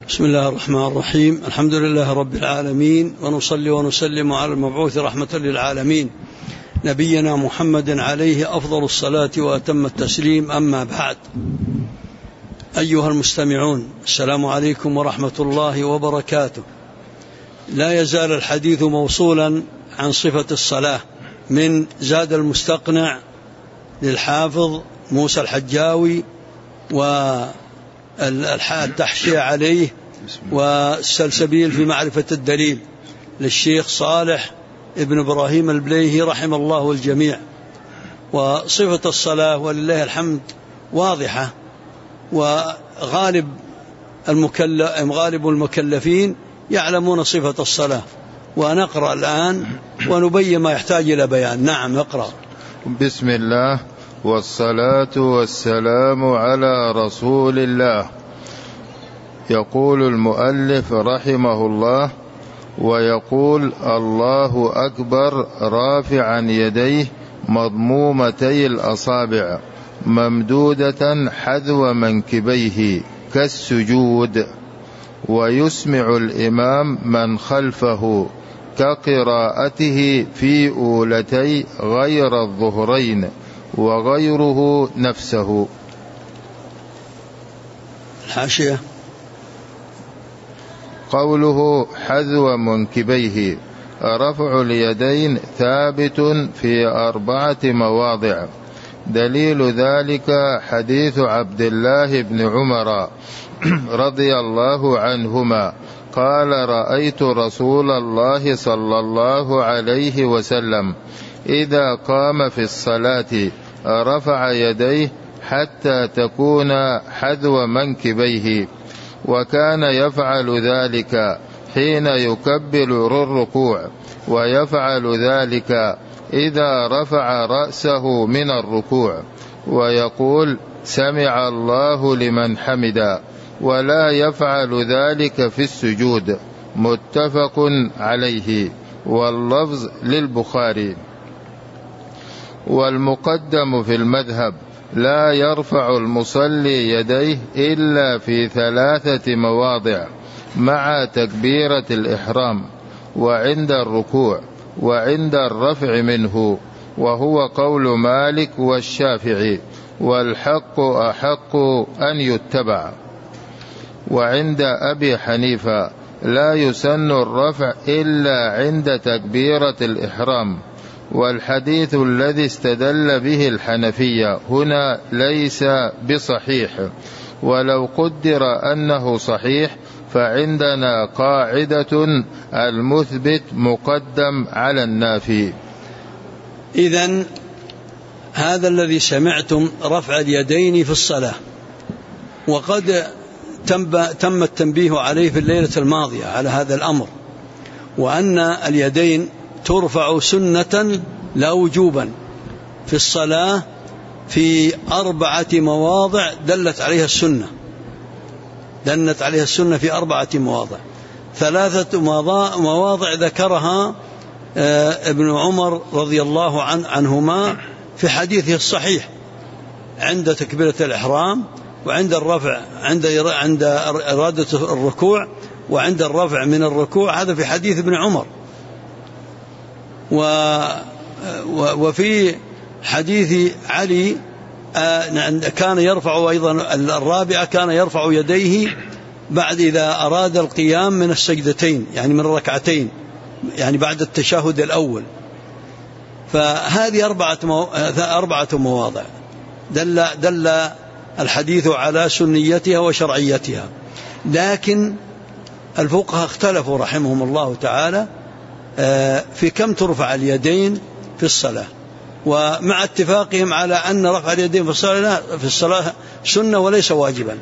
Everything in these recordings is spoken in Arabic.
بسم الله الرحمن الرحيم. الحمد لله رب العالمين، ونصلي ونسلم على المبعوث رحمة للعالمين نبينا محمد عليه أفضل الصلاة وأتم التسليم. أما بعد، أيها المستمعون، السلام عليكم ورحمة الله وبركاته. لا يزال الحديث موصولا عن صفة الصلاة من زاد المستقنع للحافظ موسى الحجاوي والتحشية عليه والسلسبيل في معرفة الدليل للشيخ صالح ابن إبراهيم البليهي رحم الله الجميع. وصفة الصلاة ولله الحمد واضحة، وغالب المكلفين يعلمون صفة الصلاة. ونقرأ الآن ونبين ما يحتاج إلى بيان. نعم، اقرأ. بسم الله والصلاة والسلام على رسول الله. يقول المؤلف رحمه الله: ويقول الله أكبر رافعا يديه مضمومتي الأصابع ممدودة حذو منكبيه كالسجود، ويسمع الإمام من خلفه كقراءته في أولتي غير الظهرين وغيره نفسه. الحاشية: قوله حذو منكبيه، رفع اليدين ثابت في 4 مواضع. دليل ذلك حديث عبد الله بن عمر رضي الله عنهما قال: رأيت رسول الله صلى الله عليه وسلم إذا قام في الصلاة رفع يديه حتى تكون حذو منكبيه، وكان يفعل ذلك حين يكبر الركوع، ويفعل ذلك إذا رفع رأسه من الركوع، ويقول: سمع الله لمن حمدا، ولا يفعل ذلك في السجود. متفق عليه، واللفظ للبخاري. والمقدم في المذهب: لا يرفع المصلي يديه إلا في 3 مواضع مع تكبيرة الإحرام، وعند الركوع، وعند الرفع منه، وهو قول مالك والشافعي، والحق أحق أن يتبع. وعند أبي حنيفة لا يسن الرفع إلا عند تكبيرة الإحرام. والحديث الذي استدل به الحنفية هنا ليس بصحيح، ولو قدر أنه صحيح فعندنا قاعدة: المثبت مقدم على النافي. إذن هذا الذي سمعتم رفع اليدين في الصلاة، وقد تم التنبيه عليه في الليلة الماضية على هذا الأمر، وأن اليدين ترفع سنة لا وجوبا في الصلاة في 4 مواضع دلت عليها السنة في 4 مواضع. 3 مواضع ذكرها ابن عمر رضي الله عنهما في حديثه الصحيح: عند تكبيرة الإحرام، وعند الرفع، عند إرادة الركوع، وعند الرفع من الركوع. هذا في حديث ابن عمر. وفي حديث علي كان يرفع أيضا 4 كان يرفع يديه بعد إذا أراد القيام من السجدتين، يعني من الركعتين، يعني بعد التشهد الأول. فهذه 4 مواضع دل الحديث على سنيتها وشرعيتها. لكن الفقهاء اختلفوا رحمهم الله تعالى في كم ترفع اليدين في الصلاة، ومع اتفاقهم على أن رفع اليدين في الصلاة سنة وليس واجبا.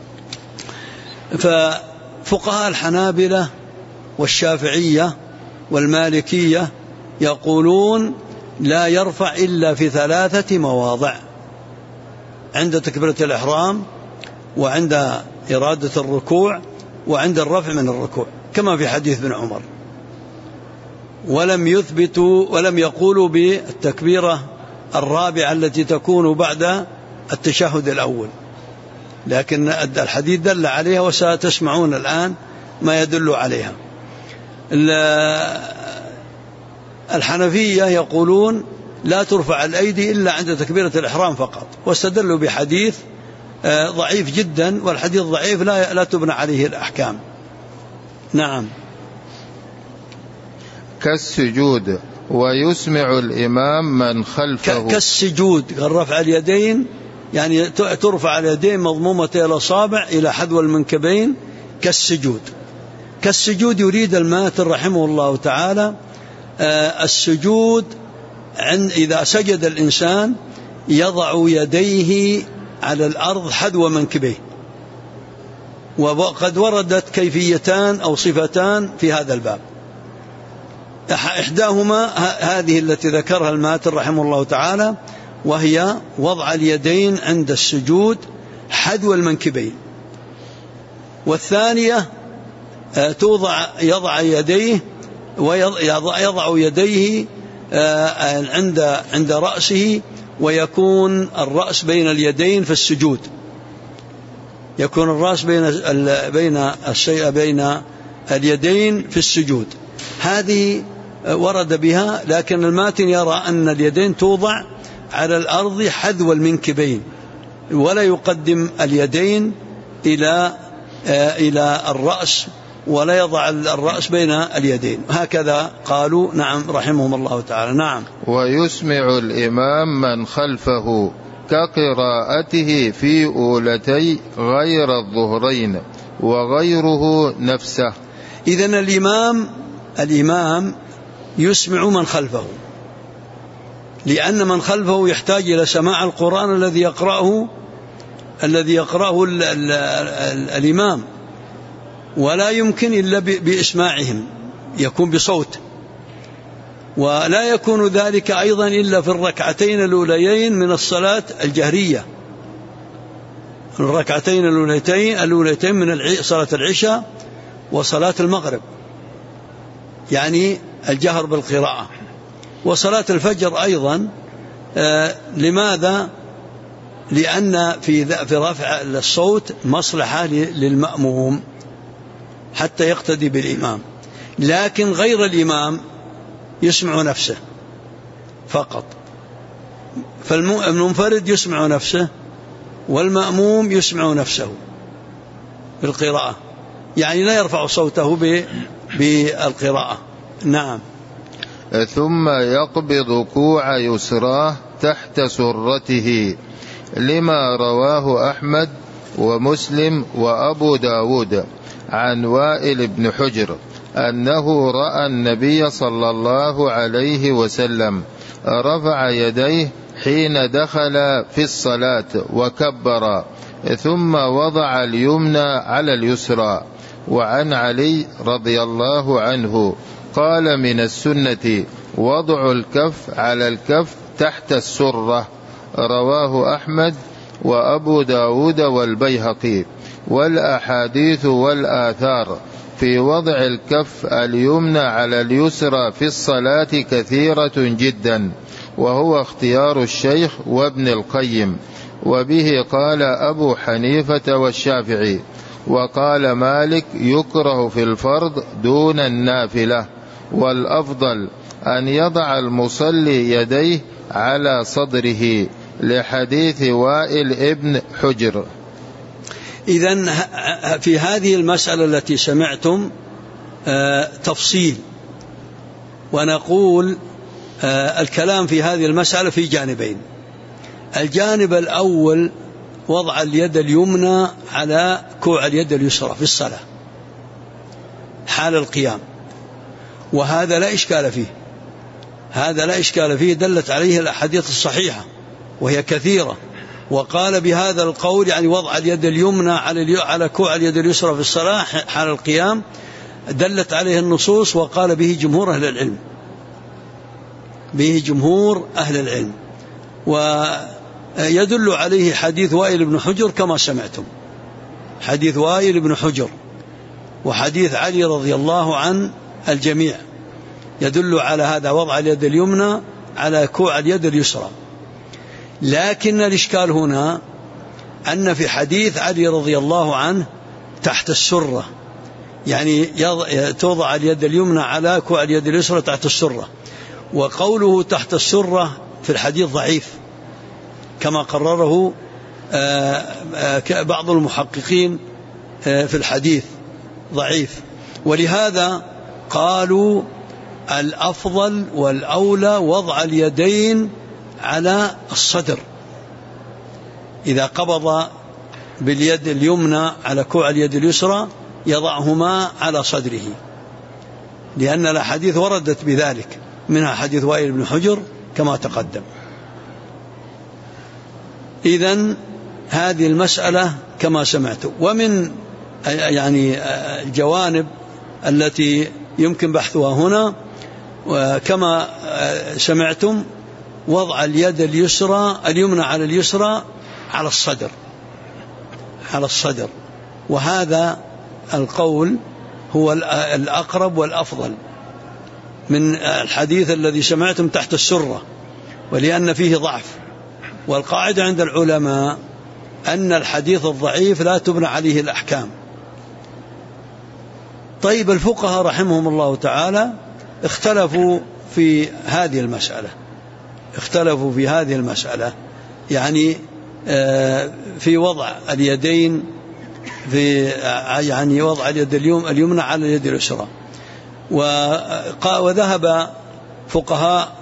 ففقهاء الحنابلة والشافعية والمالكية يقولون لا يرفع إلا في 3 مواضع: عند تكبيرة الإحرام، وعند إرادة الركوع، وعند الرفع من الركوع، كما في حديث ابن عمر. ولم يثبتوا ولم يقولوا بالتكبيرة الرابعة التي تكون بعد التشهد الأول. لكن الحديث دل عليها وستسمعون الآن ما يدل عليها. الحنفية يقولون لا ترفع الأيدي إلا عند تكبيرة الإحرام فقط، واستدلوا بحديث ضعيف جدا، والحديث ضعيف لا تبنى عليه الأحكام. نعم. كالسجود ويسمع الإمام من خلفه. كالسجود، رفع اليدين يعني ترفع اليدين مضمومة إلى الأصابع إلى حذو المنكبين كالسجود. كالسجود يريد الماتن رحمه الله تعالى السجود إذا سجد الإنسان يضع يديه على الأرض حذو منكبيه، وقد وردت كيفيتان أو صفتان في هذا الباب. إحداهما هذه التي ذكرها الماتن رحمه الله تعالى، وهي وضع اليدين عند السجود حذو المنكبين، والثانية يضع يديه عند رأسه، ويكون الرأس بين اليدين في السجود، يكون الرأس بين اليدين في السجود. هذه ورد بها، لكن الماتن يرى أن اليدين توضع على الأرض حذو المنكبين، ولا يقدم اليدين إلى الرأس، ولا يضع الرأس بين اليدين، هكذا قالوا. نعم رحمهم الله تعالى. نعم. ويسمع الإمام من خلفه كقراءته في أولتي غير الظهرين وغيره نفسه. إذن الإمام يسمع من خلفه، لأن من خلفه يحتاج إلى سماع القرآن الذي يقرأه الإمام، ولا يمكن إلا بإسماعهم، يكون بصوت، ولا يكون ذلك أيضا إلا في الركعتين الأوليين من الصلاة الجهرية، الركعتين الأوليتين من صلاة العشاء وصلاة المغرب، يعني الجهر بالقراءة، وصلاة الفجر أيضا. لماذا؟ لأن في رفع الصوت مصلحة للمأموم حتى يقتدي بالإمام، لكن غير الإمام يسمع نفسه فقط، فالمنفرد يسمع نفسه والمأموم يسمع نفسه بالقراءة، يعني لا يرفع صوته بالقراءة. نعم. ثم يقبض كوع يسراه تحت سرته، لما رواه أحمد ومسلم وأبو داود عن وائل بن حجر أنه رأى النبي صلى الله عليه وسلم رفع يديه حين دخل في الصلاة وكبر، ثم وضع اليمنى على اليسرى. وعن علي رضي الله عنه قال من السنة وضع الكف على الكف تحت السرة، رواه أحمد وأبو داود والبيهقي. والأحاديث والآثار في وضع الكف اليمنى على اليسرى في الصلاة كثيرة جدا، وهو اختيار الشيخ وابن القيم، وبه قال أبو حنيفة والشافعي. وقال مالك يكره في الفرض دون النافلة، والأفضل أن يضع المصلي يديه على صدره، لحديث وائل ابن حجر. إذن في هذه المسألة التي سمعتم تفصيل، ونقول الكلام في هذه المسألة في جانبين. الجانب الأول وضع اليد اليمنى على كوع اليد اليسرى في الصلاة حال القيام، وهذا لا إشكال فيه، هذا لا إشكال فيه، دلت عليه الأحاديث الصحيحة وهي كثيرة. وقال بهذا القول يعني وضع اليد اليمنى على كوع اليد اليسرى في الصلاة حال القيام دلت عليه النصوص، وقال به جمهور أهل العلم، به جمهور أهل العلم. ويدل عليه حديث وائل بن حجر كما سمعتم، حديث وائل بن حجر وحديث علي رضي الله عن الجميع يدل على هذا، وضع اليد اليمنى على كوع اليد اليسرى. لكن الإشكال هنا أن في حديث علي رضي الله عنه تحت السرة، يعني توضع اليد اليمنى على كوع اليد اليسرى تحت السرة، وقوله تحت السرة في الحديث ضعيف كما قرره بعض المحققين في الحديث ضعيف. ولهذا قالوا الأفضل والأولى وضع اليدين على الصدر، إذا قبض باليد اليمنى على كوع اليد اليسرى يضعهما على صدره، لأن الأحاديث وردت بذلك، منها حديث وائل بن حجر كما تقدم. إذن هذه المسألة كما سمعت. ومن يعني الجوانب التي يمكن بحثها هنا كما سمعتم وضع اليد اليمنى على اليسرى على الصدر، وهذا القول هو الأقرب والأفضل من الحديث الذي سمعتم تحت السرة، ولأن فيه ضعف. والقاعدة عند العلماء أن الحديث الضعيف لا تبنى عليه الأحكام. طيب، الفقهاء رحمهم الله تعالى اختلفوا في هذه المسألة، يعني في وضع اليدين، يعني وضع اليد اليمنى على اليد اليسرى. وذهب فقهاء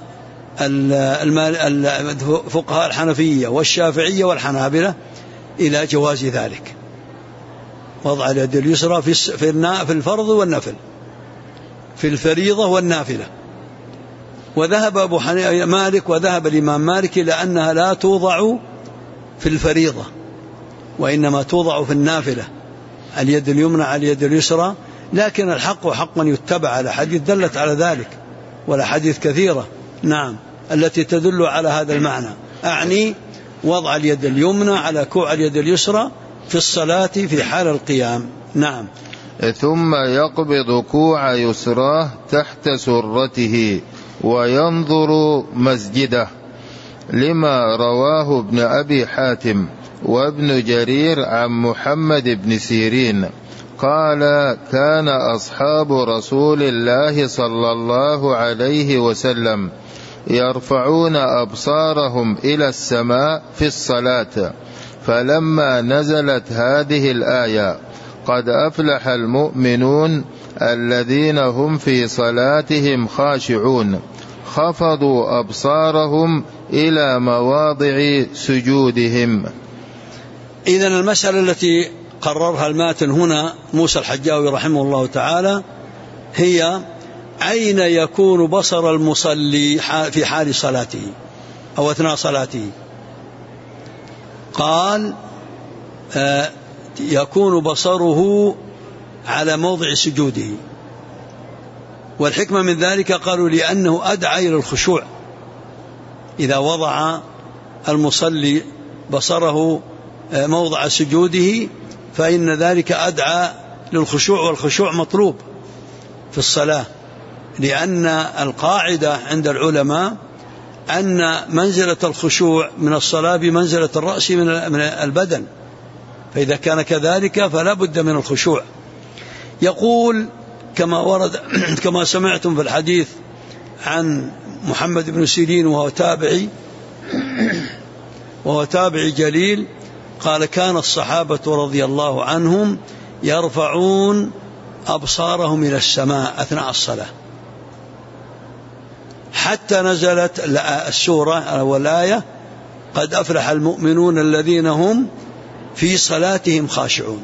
الحنفية والشافعية والحنابلة إلى جواز ذلك، وضع اليد اليسرى في الفرض والنفل، في الفريضة والنافلة. وذهب أبو مالك وذهب الإمام مالك إلى أنها لا توضع في الفريضة، وإنما توضع في النافلة، اليد اليمنى على اليد اليسرى. لكن الحق حقا يتبع، على حديث دلت على ذلك، ولا حديث كثيرة نعم التي تدل على هذا المعنى، أعني وضع اليد اليمنى على كوع اليد اليسرى في الصلاة في حال القيام. نعم. ثم يقبض كوع يسراه تحت سرته وينظر مسجده، لما رواه ابن أبي حاتم وابن جرير عن محمد بن سيرين قال: كان أصحاب رسول الله صلى الله عليه وسلم يرفعون أبصارهم إلى السماء في الصلاة، فلما نزلت هذه الآية: قد أفلح المؤمنون الذين هم في صلاتهم خاشعون، خفضوا أبصارهم إلى مواضع سجودهم. إذن المسألة التي قررها الماتن هنا موسى الحجاوي رحمه الله تعالى هي أين يكون بصر المصلي في حال صلاته أو أثناء صلاته. قال يكون بصره على موضع سجوده، والحكمة من ذلك قالوا لأنه أدعى إلى الخشوع. إذا وضع المصلي بصره موضع سجوده فإن ذلك أدعى للخشوع، والخشوع مطلوب في الصلاة، لأن القاعدة عند العلماء أن منزلة الخشوع من الصلاة بمنزلة الرأس من البدن، فإذا كان كذلك فلا بد من الخشوع. يقول كما ورد كما سمعتم في الحديث عن محمد بن سيرين وهو تابعي جليل، قال: كان الصحابة رضي الله عنهم يرفعون أبصارهم إلى السماء أثناء الصلاة، حتى نزلت السورة والآية: قد أفلح المؤمنون الذين هم في صلاتهم خاشعون،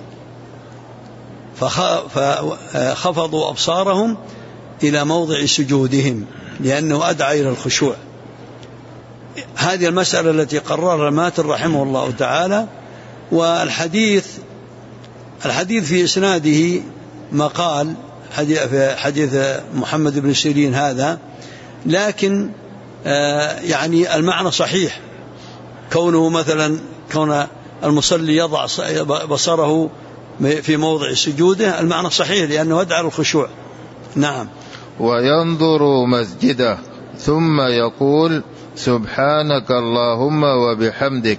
فخفضوا أبصارهم إلى موضع سجودهم لأنه أدعى إلى الخشوع. هذه المسألة التي قررها الماتن رحمه الله تعالى. والحديث في إسناده مقال، حديث محمد بن سيرين هذا، لكن يعني المعنى صحيح، كونه مثلا كون المصلي يضع بصره في موضع سجوده، المعنى صحيح لأنه يدعى الخشوع. نعم. وينظر مسجده ثم يقول: سبحانك اللهم وبحمدك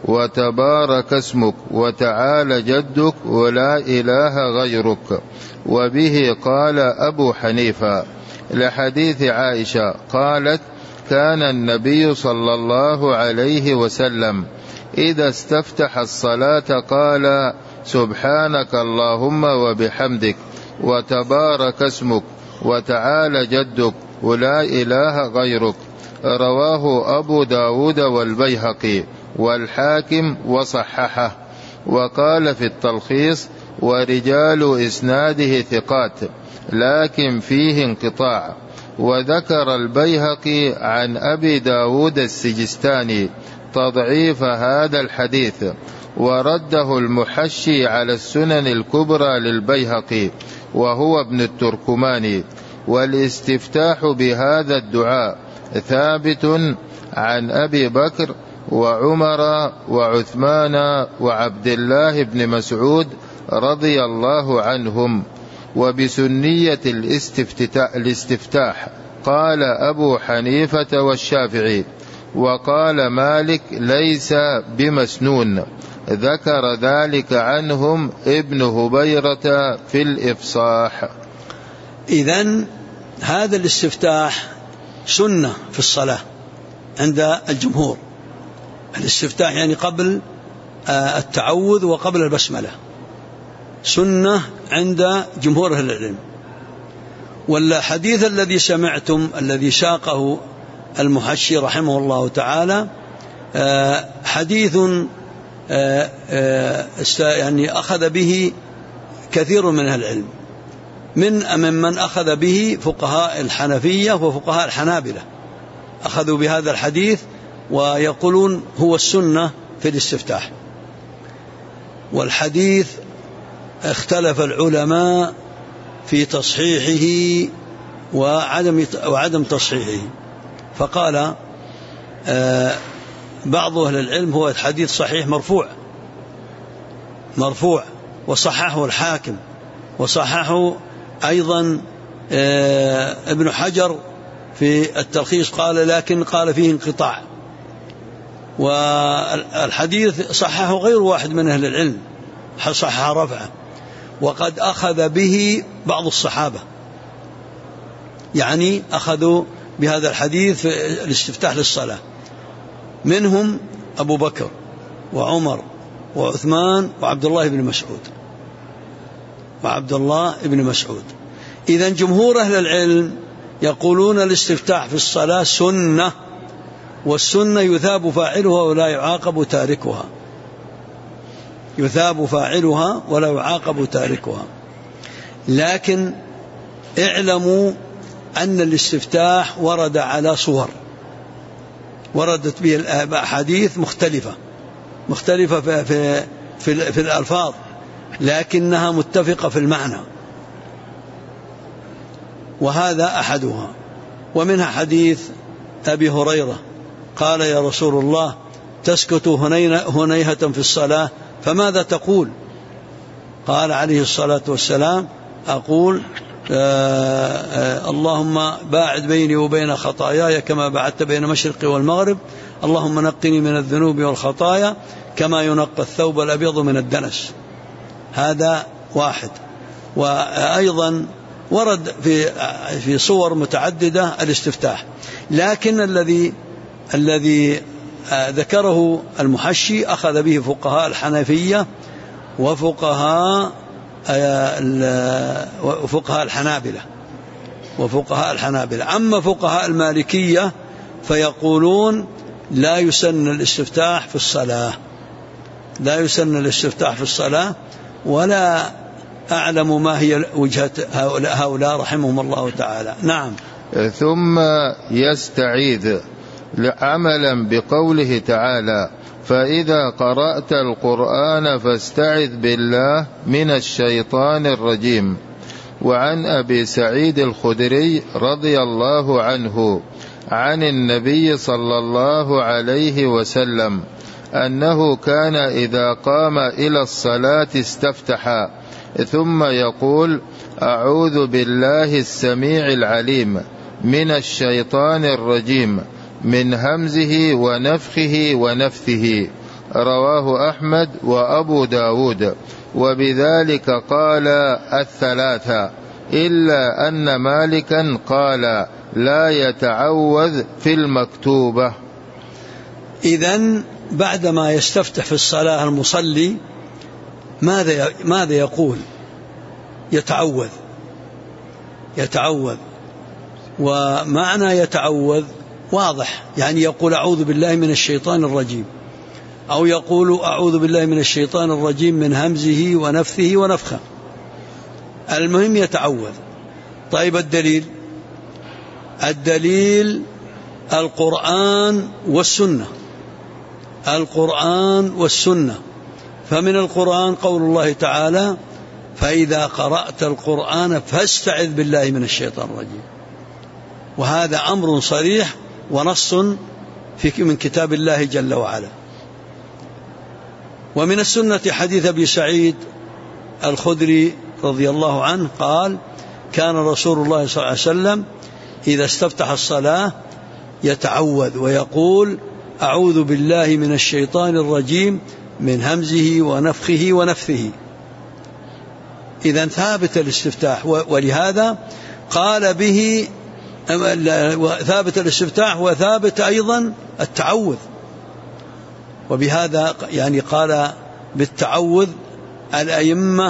وتبارك اسمك وتعالى جدك ولا إله غيرك. وبه قال أبو حنيفة لحديث عائشة قالت: كان النبي صلى الله عليه وسلم إذا استفتح الصلاة قال: سبحانك اللهم وبحمدك وتبارك اسمك وتعالى جدك ولا إله غيرك. رواه أبو داود والبيهقي والحاكم وصححه. وقال في التلخيص: ورجال إسناده ثقات لكن فيه انقطاع. وذكر البيهقي عن أبي داود السجستاني تضعيف هذا الحديث، ورده المحشي على السنن الكبرى للبيهقي وهو ابن التركماني. والاستفتاح بهذا الدعاء ثابت عن أبي بكر وعمر وعثمان وعبد الله بن مسعود رضي الله عنهم. وبسنية الاستفتاح قال أبو حنيفة والشافعي. وقال مالك: ليس بمسنون، ذكر ذلك عنهم ابن هبيرة في الإفصاح. إذن هذا الاستفتاح سنة في الصلاة عند الجمهور. الاستفتاح يعني قبل التعوذ وقبل البسملة، سنة عند جمهور أهل العلم. والحديث الذي سمعتم الذي ساقه المحشي رحمه الله تعالى حديث يعني أخذ به كثير من أهل العلم، ممن أخذ به فقهاء الحنفية وفقهاء الحنابلة، أخذوا بهذا الحديث ويقولون هو السنة في الاستفتاح. والحديث اختلف العلماء في تصحيحه وعدم تصحيحه، فقال بعض أهل العلم هو الحديث صحيح مرفوع وصححه الحاكم، وصححه أيضا ابن حجر في التلخيص قال لكن قال فيه انقطاع. والحديث صححه غير واحد من أهل العلم، صحح رفعه، وقد أخذ به بعض الصحابة، يعني أخذوا بهذا الحديث في الاستفتاح للصلاة، منهم أبو بكر وعمر وعثمان وعبد الله بن مسعود. إذن جمهور أهل العلم يقولون الاستفتاح في الصلاة سنة، والسنة يثاب فاعلها ولا يعاقب تاركها، يثاب فاعلها ولا يعاقب تاركها. لكن اعلموا أن الاستفتاح ورد على صور، وردت به الأحاديث مختلفة في الألفاظ، لكنها متفقة في المعنى، وهذا أحدها. ومنها حديث أبي هريرة قال: يا رسول الله تسكت هنيهة في الصلاة فماذا تقول؟ قال عليه الصلاة والسلام: أقول اللهم باعد بيني وبين خطاياي كما بعدت بين المشرق والمغرب، اللهم نقني من الذنوب والخطايا كما ينقى الثوب الأبيض من الدنس. هذا واحد. وأيضا ورد في صور متعددة الاستفتاح، لكن الذي ذكره المحشي أخذ به فقهاء الحنفية وفقهاء الحنابلة. أما فقهاء المالكية فيقولون لا يسن الاستفتاح في الصلاة، ولا أعلم ما هي وجهة هؤلاء رحمهم الله تعالى. نعم. ثم يستعيذ عملا بقوله تعالى: فإذا قرأت القرآن فاستعذ بالله من الشيطان الرجيم. وعن أبي سعيد الخدري رضي الله عنه عن النبي صلى الله عليه وسلم أنه كان إذا قام إلى الصلاة استفتح ثم يقول: أعوذ بالله السميع العليم من الشيطان الرجيم من همزه ونفخه ونفثه. رواه أحمد وأبو داود، وبذلك قال الثلاثة، إلا أن مالكا قال لا يتعوذ في المكتوبة. إذن بعدما يستفتح في الصلاة المصلي ماذا يقول؟ يتعوذ. ومعنى يتعوذ واضح، يعني يقول أعوذ بالله من الشيطان الرجيم، أو يقول أعوذ بالله من الشيطان الرجيم من همزه ونفثه ونفخه، المهم يتعوذ. طيب الدليل القرآن والسنة. فمن القرآن قول الله تعالى فإذا قرأت القرآن فاستعذ بالله من الشيطان الرجيم، وهذا أمر صريح ونص من كتاب الله جل وعلا. ومن السنة حديث أبي سعيد الخدري رضي الله عنه قال كان رسول الله صلى الله عليه وسلم إذا استفتح الصلاة يتعوذ ويقول أعوذ بالله من الشيطان الرجيم من همزه ونفخه ونفثه. إذن ثابت الاستفتاح، ولهذا قال به ثابت الاستفتاح وثابت أيضا التعوذ. وبهذا يعني قال بالتعوذ الأئمة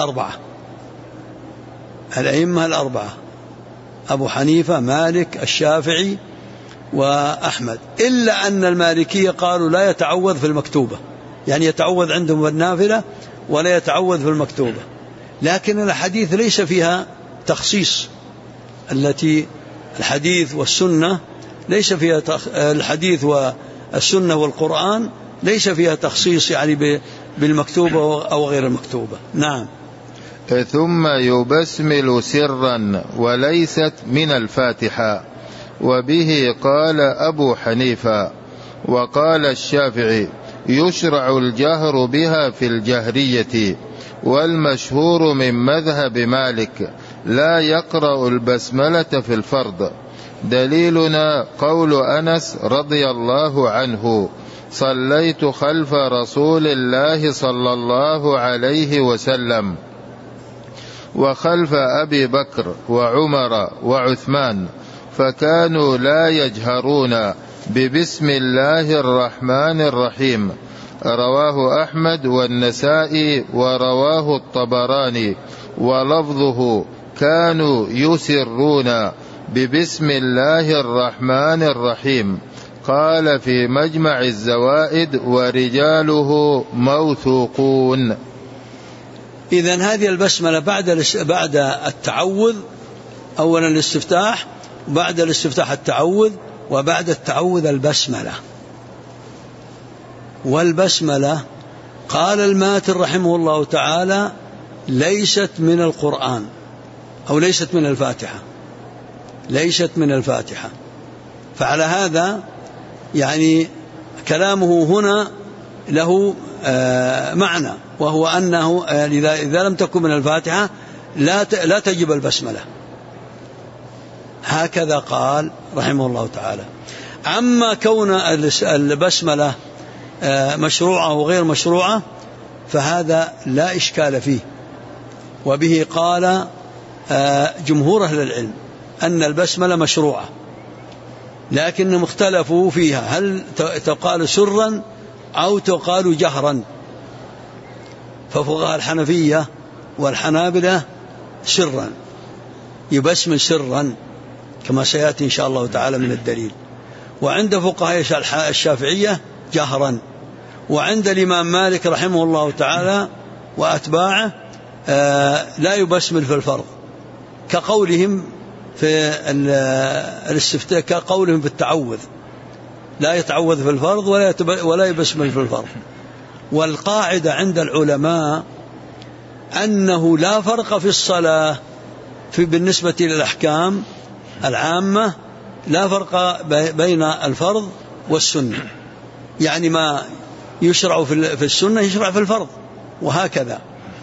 الأربعة أبو حنيفة مالك الشافعي وأحمد، إلا أن المالكية قالوا لا يتعوذ في المكتوبة، يعني يتعوذ عندهم بالنافلة ولا يتعوذ في المكتوبة. لكن الحديث ليس فيها تخصيص، الحديث والسنة ليس فيها الحديث والسنة والقرآن ليس فيها تخصيص يعني بالمكتوبة أو غير المكتوبة. نعم. ثم يبسمل سرا وليست من الفاتحة، وبه قال أبو حنيفة. وقال الشافعي يشرع الجهر بها في الجهرية، والمشهور من مذهب مالك لا يقرأ البسملة في الفرض. دليلنا قول أنس رضي الله عنه صليت خلف رسول الله صلى الله عليه وسلم وخلف أبي بكر وعمر وعثمان فكانوا لا يجهرون ببسم الله الرحمن الرحيم. رواه أحمد والنسائي ورواه الطبراني، ولفظه كانوا يسرون ببسم الله الرحمن الرحيم. قال في مجمع الزوائد ورجاله موثوقون. إذن هذه البسملة بعد التعوذ، أولا الاستفتاح، وبعد الاستفتاح التعوذ، وبعد التعوذ البسملة. والبسملة قال الماتر رحمه الله تعالى ليست من القرآن أو ليست من الفاتحة. فعلى هذا يعني كلامه هنا له معنى، وهو أنه إذا لم تكن من الفاتحة لا تجب البسملة. هكذا قال رحمه الله تعالى. أما كون البسملة مشروعة وغير مشروعة فهذا لا إشكال فيه، وبه قال جمهور أهل العلم أن البسملة مشروعة، لكنهم اختلفوا فيها هل تقال سرا أو تقال جهرا. ففقهاء الحنفية والحنابلة سرا، يبسمل سرا كما سيأتي إن شاء الله تعالى من الدليل. وعند فقهاء الشافعية جهرا، وعند الإمام مالك رحمه الله تعالى وأتباعه لا يبسمل في الفرض، كقولهم في الاستفتاء، كقولهم في التعوذ لا يتعوذ في الفرض ولا يبسمل في الفرض. والقاعدة عند العلماء أنه لا فرق في الصلاة بالنسبة للأحكام العامة، لا فرق بين الفرض والسنة، يعني ما يشرع في السنة يشرع في الفرض، وهكذا.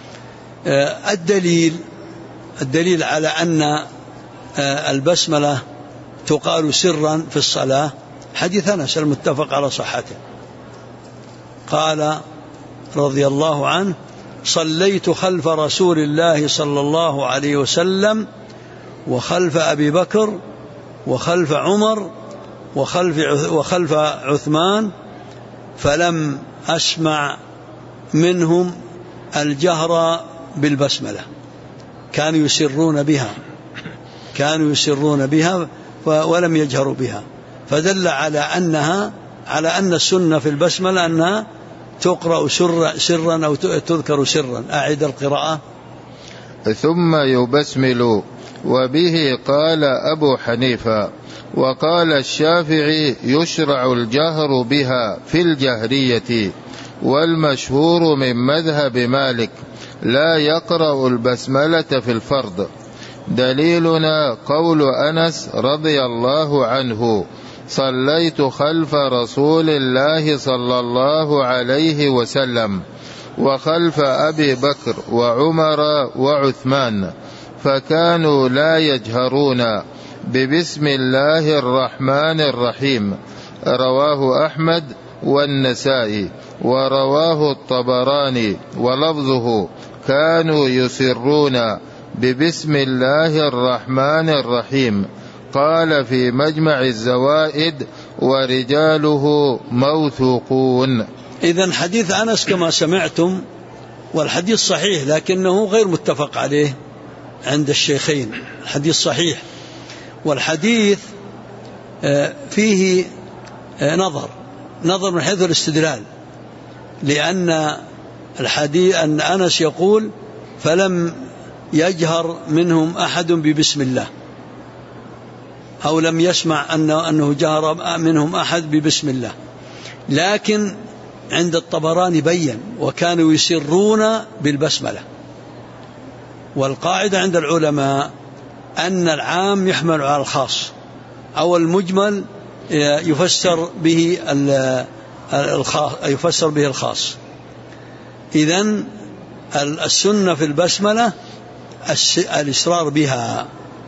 الدليل على أن البسملة تقال سرا في الصلاة حديث أنس المتفق على صحته. قال رضي الله عنه: صليت خلف رسول الله صلى الله عليه وخلف أبي بكر وخلف عمر وخلف عثمان، فلم أسمع منهم الجهر بالبسملة، كانوا يسرون بها ولم يجهروا بها، فدل على أن السنة في البسملة أنها تقرأ سرا أو تذكر سرا. أعد القراءة. ثم يبسمل. وبه قال أبو حنيفة. وقال الشافعي: يشرع الجهر بها في الجهرية، والمشهور من مذهب مالك لا يقرأ البسملة في الفرض. دليلنا قول أنس رضي الله عنه: صليت خلف رسول الله صلى الله عليه وسلم وخلف أبي بكر وعمر وعثمان، فكانوا لا يجهرون ببسم الله الرحمن الرحيم. رواه أحمد والنسائي، ورواه الطبراني، ولفظه: كانوا يسرون ببسم الله الرحمن الرحيم. قال في مجمع الزوائد: ورجاله موثوقون. إذن حديث أنس كما سمعتم، والحديث صحيح لكنه غير متفق عليه عند الشيخين. الحديث صحيح، والحديث فيه نظر من حيث الاستدلال، لأن الحديث أن أنس يقول: فلم يجهر منهم أحد ببسم الله، أو لم يسمع أنه جهر منهم أحد ببسم الله. لكن عند الطبراني بين: وكانوا يسرون بالبسملة. والقاعدة عند العلماء أن العام يحمل على الخاص، أو المجمل يفسر به الخاص. إذن السنة في البسملة الإصرار بها،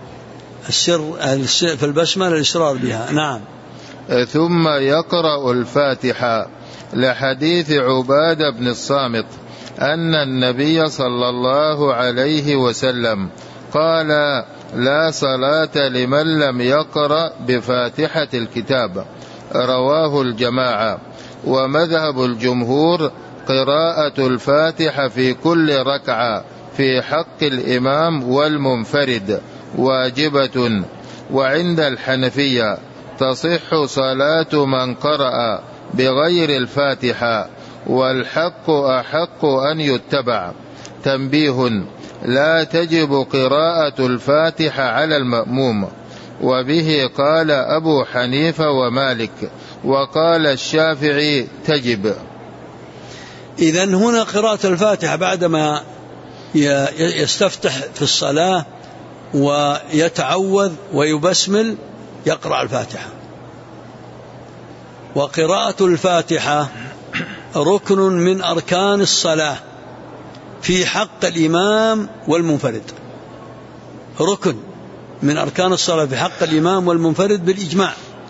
في البسملة الإصرار بها. نعم. ثم يقرأ الفاتحة، لحديث عبادة بن الصامت أن النبي صلى الله عليه وسلم قال: لا صلاة لمن لم يقرأ بفاتحة الكتاب. رواه الجماعة. ومذهب الجمهور قراءة الفاتحة في كل ركعة في حق الإمام والمنفرد واجبة. وعند الحنفية تصح صلاة من قرأ بغير الفاتحة، والحق أحق أن يتبع. تنبيه: لا تجب قراءة الفاتحة على المأموم، وبه قال أبو حنيفة ومالك، وقال الشافعي تجب. إذن هنا قراءة الفاتحة بعدما يستفتح في الصلاة ويتعوذ ويبسمل يقرأ الفاتحة. وقراءة الفاتحة ركن من أركان الصلاة في حق الإمام والمنفرد، ركن من أركان الصلاة في حق الإمام والمنفرد بالإجماع.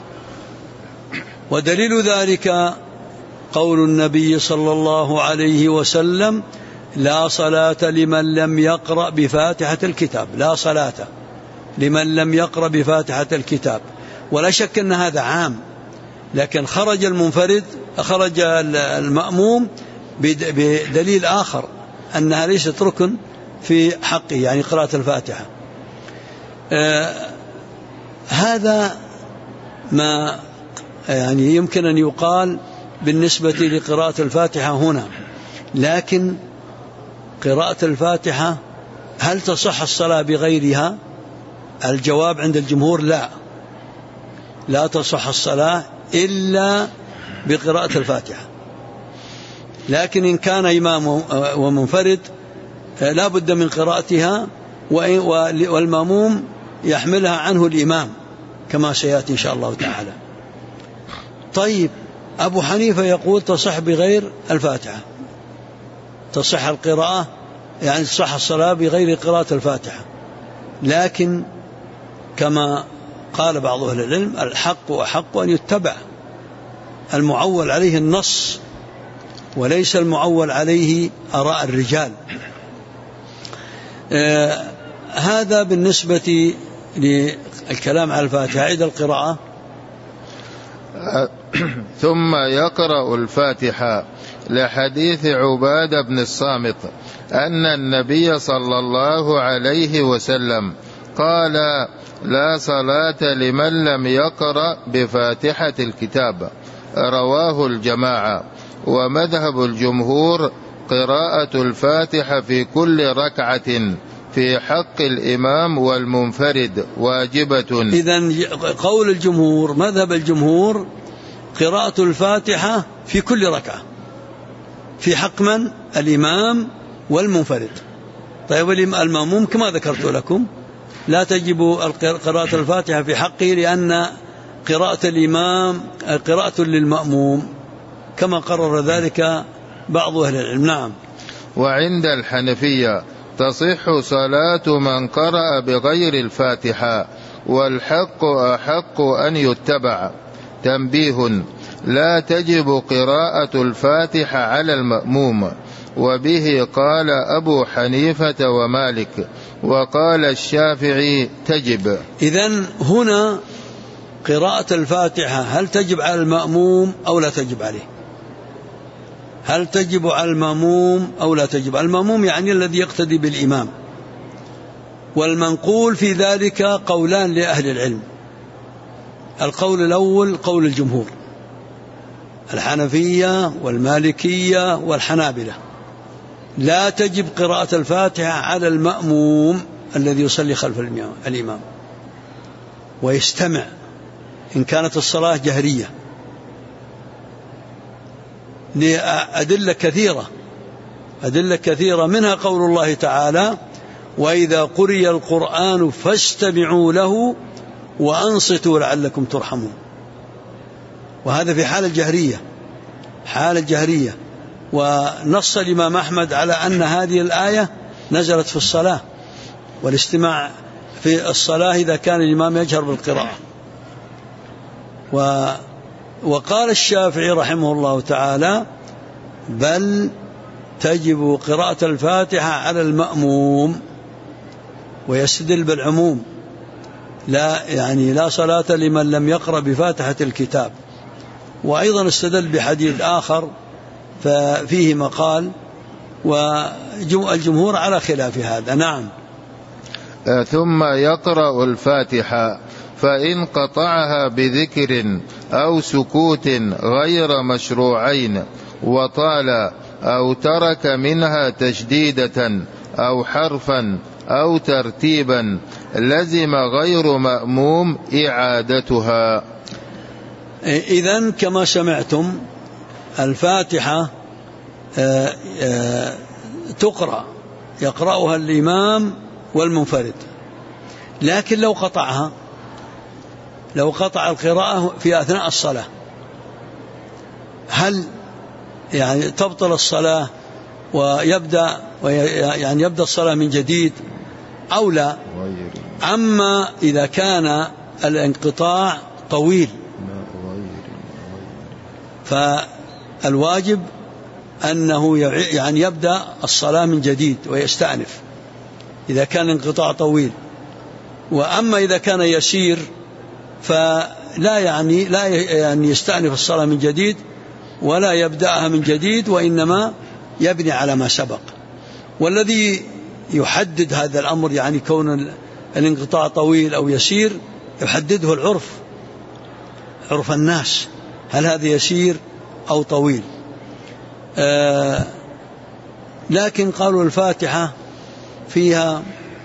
ودليل ذلك قول النبي صلى الله عليه وسلم: لا صلاة لمن لم يقرأ بفاتحة الكتاب. لا صلاة لمن لم يقرأ بفاتحة الكتاب. ولا شك أن هذا عام، لكن خرج المأموم بدليل آخر أنها ليست ركن في حقه، يعني قراءة الفاتحة. هذا ما يعني يمكن أن يقال بالنسبة لقراءة الفاتحة هنا. لكن قراءة الفاتحة هل تصح الصلاة بغيرها؟ الجواب عند الجمهور: لا تصح الصلاة إلا بقراءة الفاتحة. لكن إن كان إمام ومنفرد لا بد من قراءتها، والمأموم يحملها عنه الإمام كما سيأتي إن شاء الله تعالى. طيب، أبو حنيفة يقول تصح بغير الفاتحة، تصح القراءة، يعني تصح الصلاة بغير قراءة الفاتحة. لكن كما قال بعض أهل العلم: الحق أحق أن يتبع، المعول عليه النص وليس المعول عليه آراء الرجال. هذا بالنسبة للكلام على الفاتحة. عيد القراءة. ثم يقرأ الفاتحة لحديث عبادة بن الصامت أن النبي صلى الله عليه وسلم قال: لا صلاة لمن لم يقرأ بفاتحة الكتاب. رواه الجماعة. ومذهب الجمهور قراءة الفاتحة في كل ركعة في حق الإمام والمنفرد واجبة. إذن قول الجمهور، مذهب الجمهور، قراءة الفاتحة في كل ركعة في حق من؟ الإمام والمنفرد. طيب المأموم كما ذكرت لكم لا تجب قراءة الفاتحة في حقه، لأن قراءة الإمام قراءة للمأموم كما قرر ذلك بعض أهل العلم. نعم. وعند الحنفية تصح صلاة من قرأ بغير الفاتحة، والحق أحق أن يتبع. تنبيه: لا تجب قراءة الفاتحة على المأموم، وبه قال أبو حنيفة ومالك، وقال الشافعي تجب. إذن هنا قراءة الفاتحة هل تجب على المأموم أو لا تجب عليه؟ هل تجب على المأموم أو لا تجب؟ المأموم يعني الذي يقتدي بالإمام. والمنقول في ذلك قولان لأهل العلم. القول الأول قول الجمهور، الحنفية والمالكية والحنابلة، لا تجب قراءة الفاتحة على المأموم الذي يصلي خلف الإمام ويستمع إن كانت الصلاة جهرية، لأدلة كثيرة منها قول الله تعالى: وإذا قرئ القرآن فاستمعوا له وأنصتوا لعلكم ترحمون. وهذا في حال الجهرية. ونص الإمام أحمد على أن هذه الآية نزلت في الصلاة، والاستماع في الصلاة إذا كان الإمام يجهر بالقراءة. وقال الشافعي رحمه الله تعالى: بل تجب قراءة الفاتحة على المأموم، ويستدل بالعموم، لا صلاة لمن لم يقرأ بفاتحة الكتاب. وأيضا استدل بحديث آخر ففيه مقال، والجمهور على خلاف هذا. نعم. ثم يقرأ الفاتحة، فإن قطعها بذكر أو سكوت غير مشروعين وطال أو ترك منها تشديدة أو حرفا أو ترتيبا لزم غير مأموم إعادتها. إذن كما سمعتم الفاتحة يقرأها الإمام والمنفرد، لكن لو قطع القراءة في أثناء الصلاة، هل تبطل الصلاة ويبدأ الصلاة من جديد أو لا؟ أما إذا كان الانقطاع طويل فالواجب أنه يبدأ الصلاة من جديد ويستأنف إذا كان الانقطاع طويل. وأما إذا كان يسير فلا لا يستأنف الصلاة من جديد ولا يبدأها من جديد، وإنما يبني على ما سبق. والذي يحدد هذا الأمر كون الانقطاع طويل أو يسير يحدده عرف الناس، هل هذا يسير أو طويل. لكن قالوا الفاتحة فيها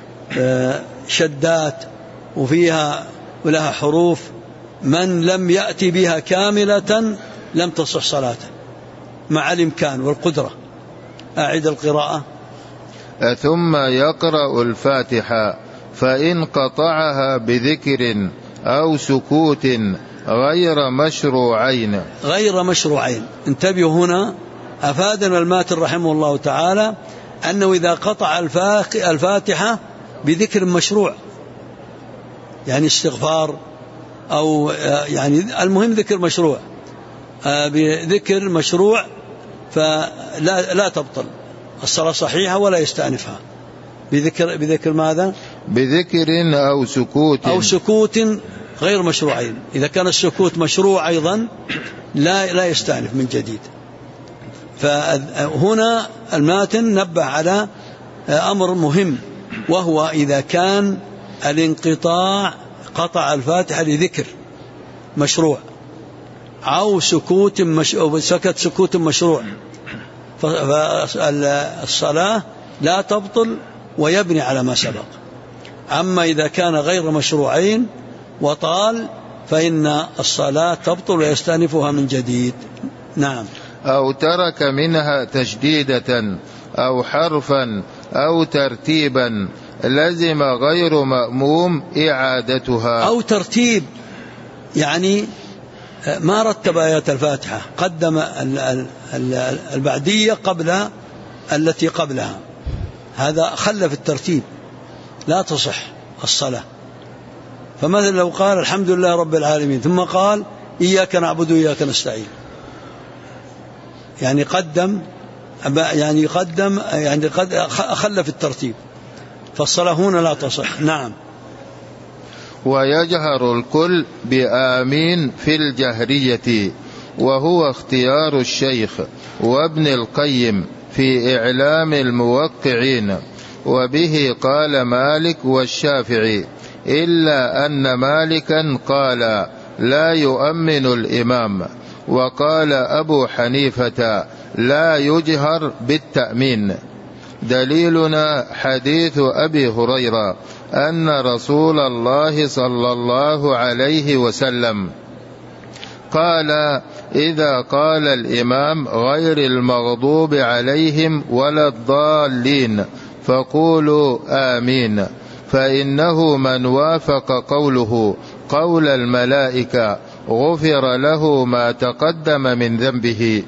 شدات ولها حروف، من لم يأتي بها كاملة لم تصح صلاته مع الإمكان والقدرة. أعد القراءة. ثم يقرأ الفاتحة، فإن قطعها بذكر أو سكوت غير مشروعين. انتبهوا هنا، أفادنا الماتن رحمه الله تعالى أنه إذا قطع الفاتحة بذكر مشروع، استغفار أو المهم ذكر مشروع، بذكر مشروع فلا تبطل الصلاة صحيحة ولا يستأنفها بذكر ماذا؟ بذكر أو سكوت غير مشروعين. إذا كان السكوت مشروع أيضا لا يستأنف من جديد. فهنا الماتن نبه على أمر مهم، وهو إذا كان الانقطاع قطع الفاتحة لذكر مشروع أو سكت سكوت مشروع، فالصلاة لا تبطل ويبني على ما سبق. أما إذا كان غير مشروعين وطال فإن الصلاة تبطل ويستأنفها من جديد. نعم. أو ترك منها تشديدة أو حرفا أو ترتيبا لزم غير مأموم إعادتها. أو ترتيب يعني ما رتب آيات الفاتحة، قدم البعدية قبل التي قبلها، هذا خلف الترتيب لا تصح الصلاة. فمثلا لو قال الحمد لله رب العالمين ثم قال إياك نعبد وإياك نستعين، يعني خلف الترتيب، فالصلاة هنا لا تصح. نعم. ويجهر الكل بآمين في الجهرية، وهو اختيار الشيخ وابن القيم في إعلام الموقعين، وبه قال مالك والشافعي، إلا أن مالكا قال لا يؤمن الإمام، وقال أبو حنيفة لا يجهر بالتأمين. دليلنا حديث أبي هريرة أن رسول الله صلى الله عليه وسلم قال إذا قال الإمام غير المغضوب عليهم ولا الضالين فقولوا آمين، فإنه من وافق قوله قول الملائكة غفر له ما تقدم من ذنبه.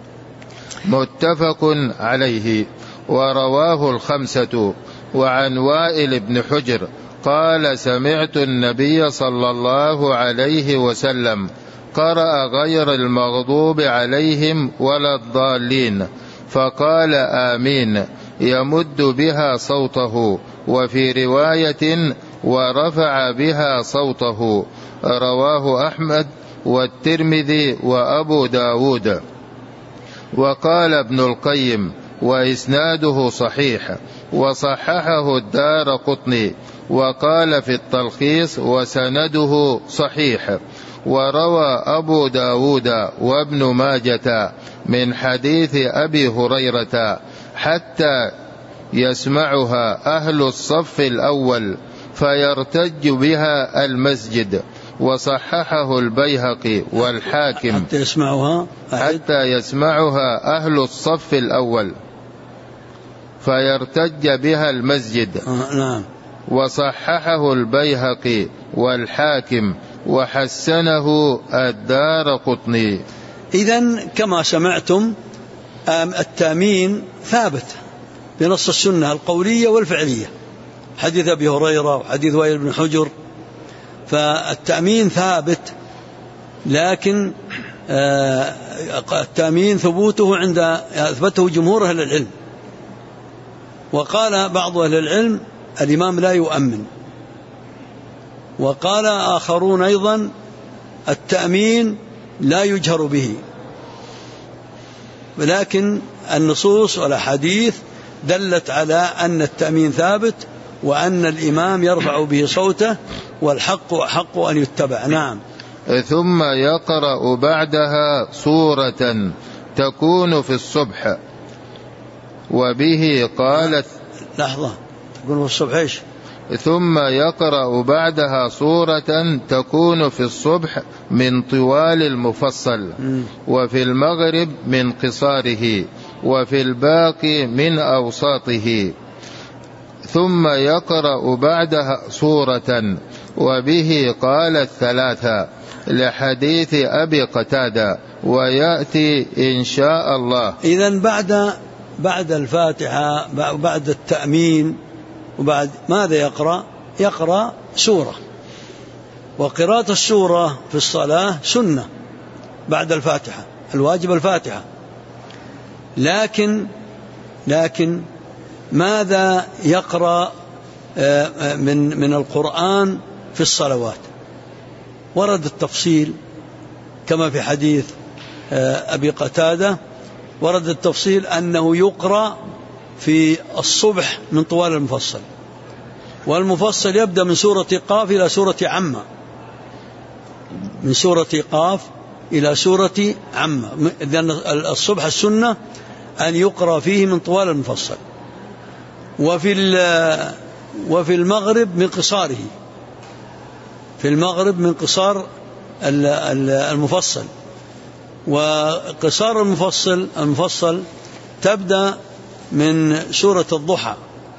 متفق عليه. ورواه الخمسة. وعن وائل بن حجر قال سمعت النبي صلى الله عليه وسلم قرأ غير المغضوب عليهم ولا الضالين فقال آمين يمد بها صوته، وفي رواية ورفع بها صوته. رواه أحمد والترمذي وأبو داود. وقال ابن القيم وإسناده صحيح، وصححه الدارقطني، وقال في التلخيص وسنده صحيح. وروى أبو داود وابن ماجة من حديث أبي هريرة حتى يسمعها أهل الصف الأول فيرتج بها المسجد. وصححه البيهقي والحاكم حتى يسمعها أهل الصف الأول فيرتج بها المسجد. نعم. وصححه البيهقي والحاكم وحسنه الدارقطني. إذن كما سمعتم التأمين ثابت بنص السنة القولية والفعلية، حديث أبي هريرة وحديث وائل بن حجر، فالتأمين ثابت. لكن التأمين ثبوته عند أثبته جمهور أهل العلم، وقال بعض أهل العلم الإمام لا يؤمن، وقال آخرون أيضا التأمين لا يجهر به. ولكن النصوص والأحاديث دلت على أن التأمين ثابت وأن الإمام يرفع به صوته، والحق أحق أن يتبع. نعم. ثم يقرأ بعدها سورة تكون في الصبح، وبه قالت لحظة تكون في الصبح إيش؟ ثم يقرأ بعدها سورة تكون في الصبح من طوال المفصل، وفي المغرب من قصاره، وفي الباقي من أوساطه. ثم يقرأ بعدها سورة، وبه قال الثلاثة لحديث أبي قتادة، ويأتي إن شاء الله. إذن بعد الفاتحة بعد التأمين وبعد ماذا يقرأ؟ يقرأ سورة، وقراءة السورة في الصلاة سنة بعد الفاتحة، الواجب الفاتحة. لكن ماذا يقرأ من القرآن في الصلوات؟ ورد التفصيل كما في حديث أبي قتادة، ورد التفصيل أنه يقرأ في الصبح من طوال المفصل، والمفصل يبدأ من سورة قاف إلى سورة عمّة، من سورة قاف إلى سورة عمّة، لأن الصبح السنة أن يقرأ فيه من طوال المفصل. وفي المغرب من قصاره، في المغرب من قصار المفصل. وقصار المفصل تبدأ من سورة الضحى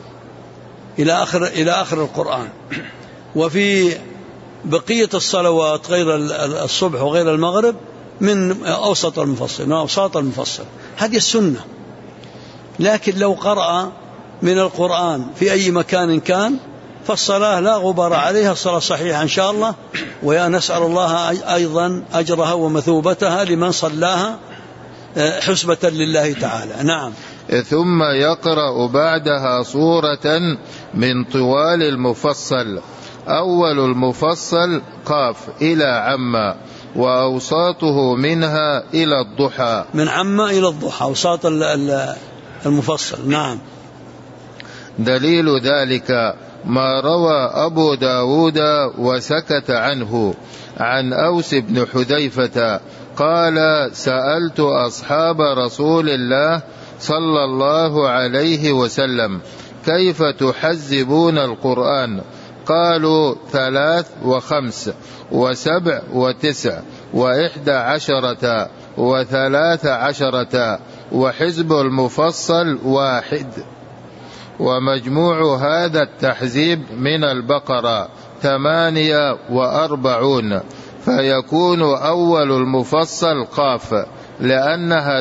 إلى آخر القرآن. وفي بقية الصلوات غير الصبح وغير المغرب من أوسط المفصل، هذه السنة. لكن لو قرأ من القرآن في أي مكان كان فالصلاة لا غبار عليها، الصلاة صحيحة إن شاء الله، ونسأل الله أيضا أجرها ومثوبتها لمن صلاها حسبة لله تعالى. نعم. ثم يقرأ بعدها سورة من طوال المفصل. أول المفصل قاف إلى عمّة، وأوساطه منها إلى الضحى. من عمّة إلى الضحى أوساط المفصل. نعم. دليل ذلك ما روى أبو داود وسكت عنه عن أوس بن حذيفة قال: سألت أصحاب رسول الله صلى الله عليه وسلم: كيف تحزبون القرآن؟ قالوا: 3 و5 و7 و9 و11 و13، وحزب المفصل 1. ومجموع هذا التحزيب من البقرة 48، فيكون أول المفصل قاف لأنها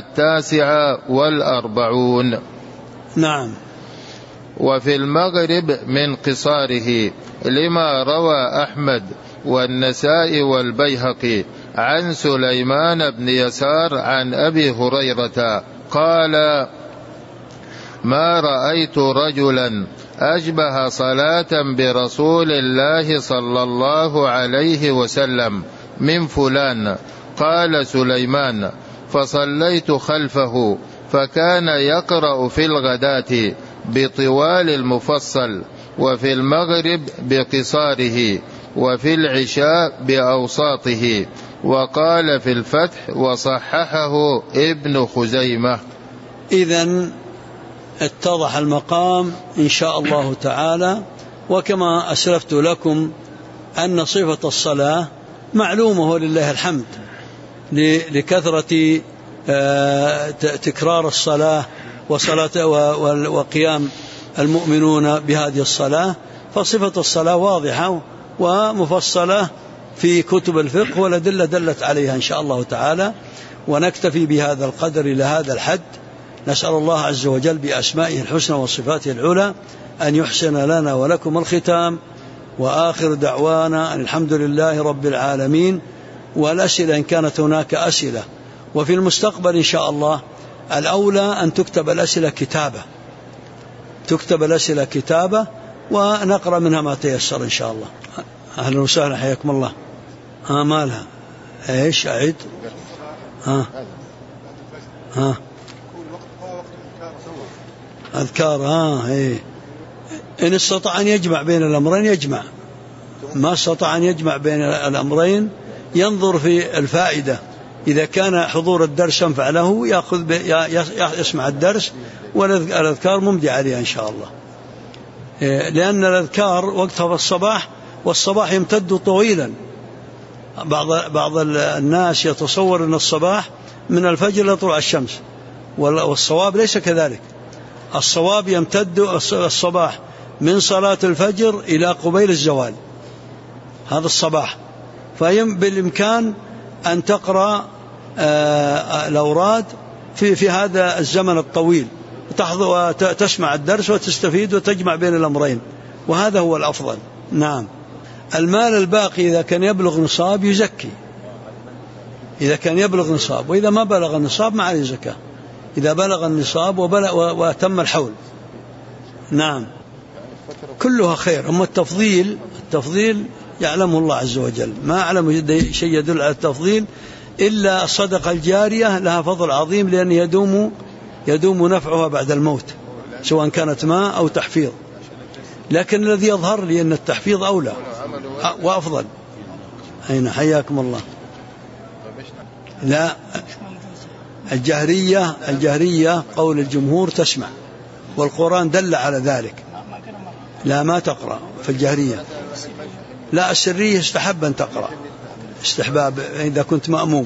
49. نعم. وفي المغرب من قصاره لما روى أحمد والنسائي والبيهقي عن سليمان بن يسار عن أبي هريرة قال: ما رأيت رجلا أشبه صلاة برسول الله صلى الله عليه وسلم من فلان. قال سليمان: فصليت خلفه، فكان يقرأ في الغداة بطوال المفصل، وفي المغرب بقصاره، وفي العشاء بأوساطه. وقال في الفتح وصححه ابن خزيمة. إذن اتضح المقام إن شاء الله تعالى. وكما أسلفت لكم أن صفة الصلاة معلومة ولله الحمد، لكثرة تكرار الصلاة وقيام المؤمنون بهذه الصلاة. فصفة الصلاة واضحة ومفصلة في كتب الفقه، والأدلة دلت عليها إن شاء الله تعالى. ونكتفي بهذا القدر إلى هذا الحد. نسأل الله عز وجل بأسمائه الحسنى وصفاته العلى أن يحسن لنا ولكم الختام. وآخر دعوانا الحمد لله رب العالمين. والأسئلة إن كانت هناك أسئلة، وفي المستقبل إن شاء الله الأولى أن تكتب الأسئلة كتابة، ونقرأ منها ما تيسر إن شاء الله. أهلا وسهلا، حياكم الله. مالها إيش أعيد؟ أذكار. إيه. إن استطاع أن يجمع بين الأمرين يجمع، ما استطاع أن يجمع بين الأمرين ينظر في الفائدة. إذا كان حضور الدرس ينفع له يسمع الدرس، والأذكار ممضي عليها إن شاء الله. لأن الأذكار وقتها في الصباح، والصباح يمتد طويلا. بعض الناس يتصور أن الصباح من الفجر لطلوع الشمس، والصواب ليس كذلك. الصواب يمتد الصباح من صلاة الفجر إلى قبيل الزوال، هذا الصباح. بالإمكان أن تقرأ الأوراد في هذا الزمن الطويل، وتسمع الدرس وتستفيد وتجمع بين الأمرين، وهذا هو الأفضل. نعم. المال الباقي إذا كان يبلغ نصاب يزكي، إذا كان يبلغ نصاب، وإذا ما بلغ النصاب ما عليه زكاة. إذا بلغ النصاب وتم الحول. نعم كلها خير. أما التفضيل يعلمه الله عز وجل، ما أعلم شيء يدل على التفضيل إلا الصدقة الجارية، لها فضل عظيم لأن يدوم نفعها بعد الموت، سواء كانت ماء أو تحفيظ. لكن الذي يظهر لي أن التحفيظ أولى وأفضل. أين حياكم الله. لا، الجهرية قول الجمهور تسمع، والقرآن دل على ذلك. لا ما تقرأ في الجهرية. لا، السرية استحب أن تقرأ، استحباب إذا كنت مأموم.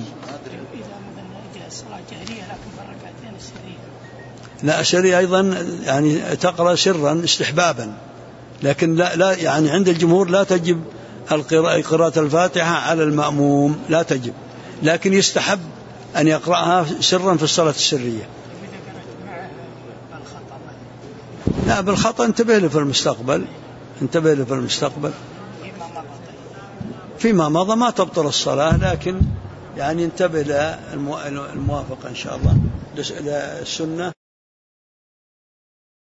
لا، السرية أيضا يعني تقرأ سرا استحبابا، لكن لا يعني عند الجمهور لا تجب قراءة الفاتحة على المأموم، لا تجب، لكن يستحب أن يقرأها سرا في الصلاة السرية. لا، بالخطأ انتبه له في المستقبل. فيما مضى ما تبطل الصلاة، لكن يعني انتبه للموافقة إن شاء الله للسنة.